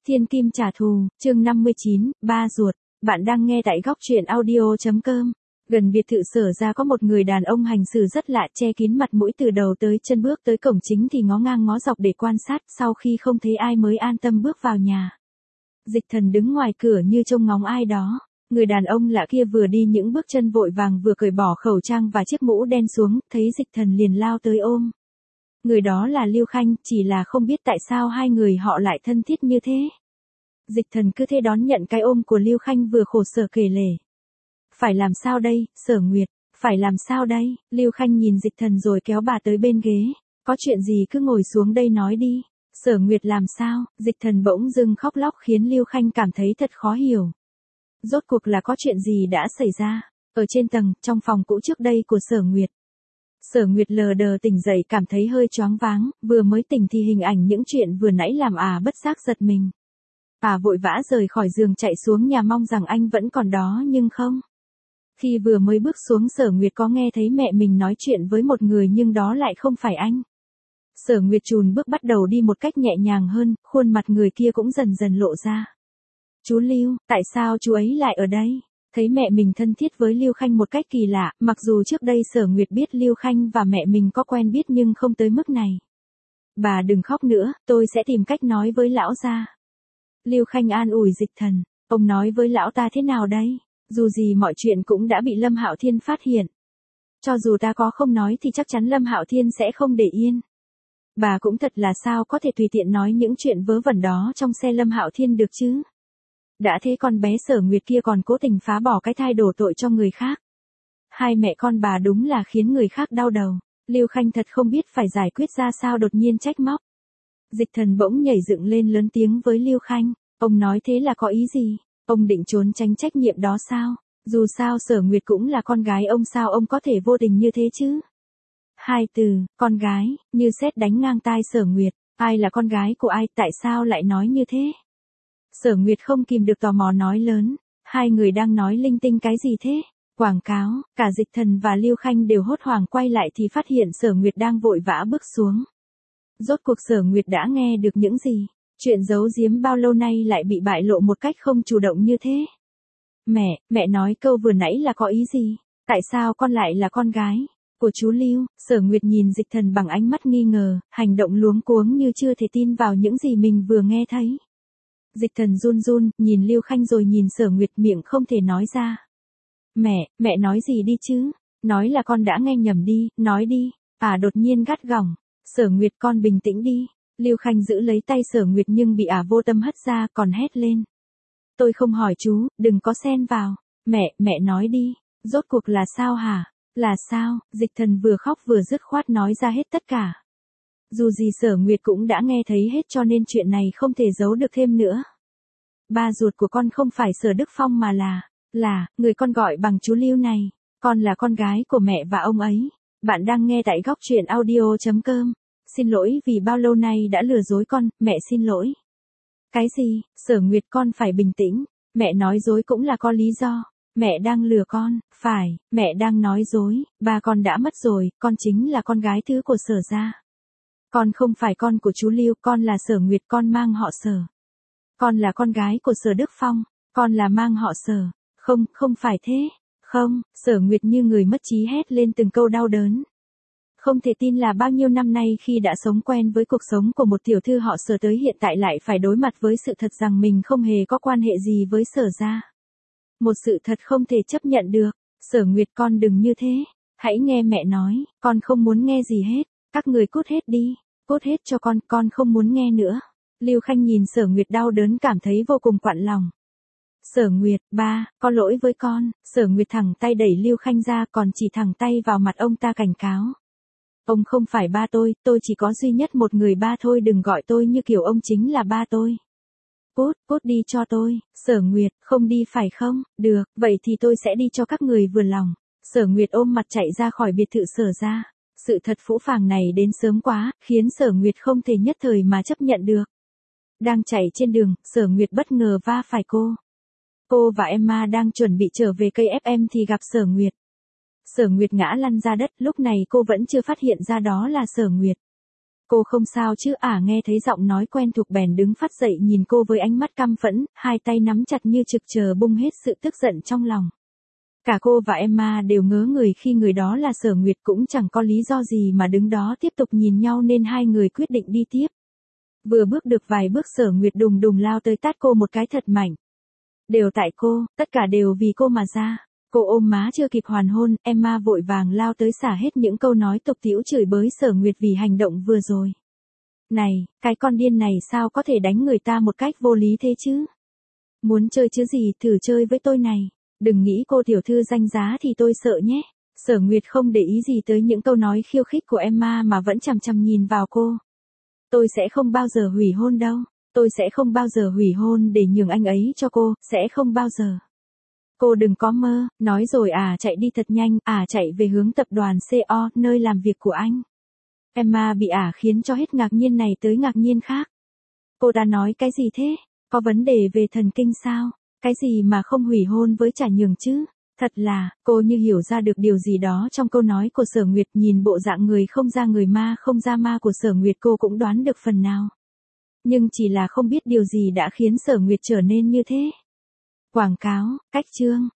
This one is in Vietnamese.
Thiên Kim trả thù, chương 59, ba ruột. Bạn đang nghe tại góc truyện audio.com. Gần biệt thự Sở ra có một người đàn ông hành xử rất lạ, che kín mặt mũi từ đầu tới chân, bước tới cổng chính thì ngó ngang ngó dọc để quan sát, sau khi không thấy ai mới an tâm bước vào nhà. Dịch Thần đứng ngoài cửa như trông ngóng ai đó. Người đàn ông lạ kia vừa đi những bước chân vội vàng vừa cởi bỏ khẩu trang và chiếc mũ đen xuống, thấy Dịch Thần liền lao tới ôm. Người đó là Lưu Khanh, chỉ là không biết tại sao hai người họ lại thân thiết như thế. Dịch Thần cứ thế đón nhận cái ôm của Lưu Khanh vừa khổ sở kể lể. Phải làm sao đây, Sở Nguyệt, phải làm sao đây? Lưu Khanh nhìn Dịch Thần rồi kéo bà tới bên ghế. Có chuyện gì cứ ngồi xuống đây nói đi. Sở Nguyệt làm sao? Dịch Thần bỗng dưng khóc lóc khiến Lưu Khanh cảm thấy thật khó hiểu. Rốt cuộc là có chuyện gì đã xảy ra? Ở trên tầng, trong phòng cũ trước đây của Sở Nguyệt. Sở Nguyệt lờ đờ tỉnh dậy cảm thấy hơi choáng váng, vừa mới tỉnh thì hình ảnh những chuyện vừa nãy làm bất giác giật mình. Vội vã rời khỏi giường chạy xuống nhà mong rằng anh vẫn còn đó nhưng không. Khi vừa mới bước xuống Sở Nguyệt có nghe thấy mẹ mình nói chuyện với một người nhưng đó lại không phải anh. Sở Nguyệt chùn bước bắt đầu đi một cách nhẹ nhàng hơn, khuôn mặt người kia cũng dần dần lộ ra. Chú Lưu, tại sao chú ấy lại ở đây? Thấy mẹ mình thân thiết với Lưu Khanh một cách kỳ lạ, mặc dù trước đây Sở Nguyệt biết Lưu Khanh và mẹ mình có quen biết nhưng không tới mức này. Bà đừng khóc nữa, tôi sẽ tìm cách nói với lão gia. Lưu Khanh an ủi Dịch Thần, ông nói với lão ta thế nào đây? Dù gì mọi chuyện cũng đã bị Lâm Hạo Thiên phát hiện. Cho dù ta có không nói thì chắc chắn Lâm Hạo Thiên sẽ không để yên. Bà cũng thật là sao có thể tùy tiện nói những chuyện vớ vẩn đó trong xe Lâm Hạo Thiên được chứ? Đã thế con bé Sở Nguyệt kia còn cố tình phá bỏ cái thai đổ tội cho người khác. Hai mẹ con bà đúng là khiến người khác đau đầu. Lưu Khanh thật không biết phải giải quyết ra sao, đột nhiên trách móc. Dịch Thần bỗng nhảy dựng lên lớn tiếng với Lưu Khanh. Ông nói thế là có ý gì? Ông định trốn tránh trách nhiệm đó sao? Dù sao Sở Nguyệt cũng là con gái ông, sao ông có thể vô tình như thế chứ? Hai từ, con gái, như sét đánh ngang tai Sở Nguyệt. Ai là con gái của ai, tại sao lại nói như thế? Sở Nguyệt không kìm được tò mò nói lớn. Hai người đang nói linh tinh cái gì thế? Quảng cáo, cả Dịch Thần và Lưu Khanh đều hốt hoảng quay lại thì phát hiện Sở Nguyệt đang vội vã bước xuống. Rốt cuộc Sở Nguyệt đã nghe được những gì? Chuyện giấu giếm bao lâu nay lại bị bại lộ một cách không chủ động như thế? Mẹ nói câu vừa nãy là có ý gì? Tại sao con lại là con gái của chú Lưu? Sở Nguyệt nhìn Dịch Thần bằng ánh mắt nghi ngờ, hành động luống cuống như chưa thể tin vào những gì mình vừa nghe thấy. Dịch Thần run run, nhìn Lưu Khanh rồi nhìn Sở Nguyệt, miệng không thể nói ra. Mẹ nói gì đi chứ? Nói là con đã nghe nhầm đi, nói đi. Đột nhiên gắt gỏng. Sở Nguyệt, con bình tĩnh đi. Lưu Khanh giữ lấy tay Sở Nguyệt nhưng bị vô tâm hất ra, còn hét lên. Tôi không hỏi chú, đừng có xen vào. Mẹ nói đi. Rốt cuộc là sao hả? Là sao? Dịch Thần vừa khóc vừa dứt khoát nói ra hết tất cả. Dù gì Sở Nguyệt cũng đã nghe thấy hết cho nên chuyện này không thể giấu được thêm nữa. Ba ruột của con không phải Sở Đức Phong mà là, người con gọi bằng chú Lưu này. Con là con gái của mẹ và ông ấy. Bạn đang nghe tại góc truyện audio.com. Xin lỗi vì bao lâu nay đã lừa dối con, mẹ xin lỗi. Cái gì? Sở Nguyệt, con phải bình tĩnh. Mẹ nói dối cũng là có lý do. Mẹ đang lừa con, phải, mẹ đang nói dối. Ba con đã mất rồi, con chính là con gái thứ của Sở gia. Con không phải con của chú Lưu, con là Sở Nguyệt, con mang họ Sở. Con là con gái của Sở Đức Phong, con là mang họ Sở. Không phải thế. Không, Sở Nguyệt như người mất trí hét lên từng câu đau đớn. Không thể tin là bao nhiêu năm nay khi đã sống quen với cuộc sống của một tiểu thư họ Sở tới hiện tại lại phải đối mặt với sự thật rằng mình không hề có quan hệ gì với Sở gia. Một sự thật không thể chấp nhận được. Sở Nguyệt, con đừng như thế. Hãy nghe mẹ nói, con không muốn nghe gì hết. Các người cút hết đi, cút hết cho con không muốn nghe nữa. Lưu Khanh nhìn Sở Nguyệt đau đớn cảm thấy vô cùng quặn lòng. Sở Nguyệt, ba, có lỗi với con. Sở Nguyệt thẳng tay đẩy Lưu Khanh ra, còn chỉ thẳng tay vào mặt ông ta cảnh cáo. Ông không phải ba tôi chỉ có duy nhất một người ba thôi, đừng gọi tôi như kiểu ông chính là ba tôi. Cút đi cho tôi. Sở Nguyệt, không đi phải không? Được, vậy thì tôi sẽ đi cho các người vừa lòng. Sở Nguyệt ôm mặt chạy ra khỏi biệt thự Sở gia. Sự thật phũ phàng này đến sớm quá, khiến Sở Nguyệt không thể nhất thời mà chấp nhận được. Đang chạy trên đường, Sở Nguyệt bất ngờ va phải cô. Cô và Emma đang chuẩn bị trở về cây FM thì gặp Sở Nguyệt. Sở Nguyệt ngã lăn ra đất, lúc này cô vẫn chưa phát hiện ra đó là Sở Nguyệt. Cô không sao chứ nghe thấy giọng nói quen thuộc bèn đứng phát dậy nhìn cô với ánh mắt căm phẫn, hai tay nắm chặt như trực chờ bung hết sự tức giận trong lòng. Cả cô và Emma đều ngớ người khi người đó là Sở Nguyệt, cũng chẳng có lý do gì mà đứng đó tiếp tục nhìn nhau nên hai người quyết định đi tiếp. Vừa bước được vài bước Sở Nguyệt đùng đùng lao tới tát cô một cái thật mạnh. Đều tại cô, tất cả đều vì cô mà ra. Cô ôm má chưa kịp hoàn hôn, Emma vội vàng lao tới xả hết những câu nói tục tĩu chửi bới Sở Nguyệt vì hành động vừa rồi. Này, cái con điên này sao có thể đánh người ta một cách vô lý thế chứ? Muốn chơi chứ gì, thử chơi với tôi này. Đừng nghĩ cô tiểu thư danh giá thì tôi sợ nhé. Sở Nguyệt không để ý gì tới những câu nói khiêu khích của Emma mà vẫn chằm chằm nhìn vào cô. Tôi sẽ không bao giờ hủy hôn đâu. Tôi sẽ không bao giờ hủy hôn để nhường anh ấy cho cô, sẽ không bao giờ. Cô đừng có mơ, nói rồi chạy đi thật nhanh, chạy về hướng tập đoàn CO, nơi làm việc của anh. Emma bị khiến cho hết ngạc nhiên này tới ngạc nhiên khác. Cô đã nói cái gì thế? Có vấn đề về thần kinh sao? Cái gì mà không hủy hôn với Trả Nhường chứ? Thật là, cô như hiểu ra được điều gì đó trong câu nói của Sở Nguyệt, nhìn bộ dạng người không ra người ma không ra ma của Sở Nguyệt cô cũng đoán được phần nào. Nhưng chỉ là không biết điều gì đã khiến Sở Nguyệt trở nên như thế. Quảng cáo, cách chương.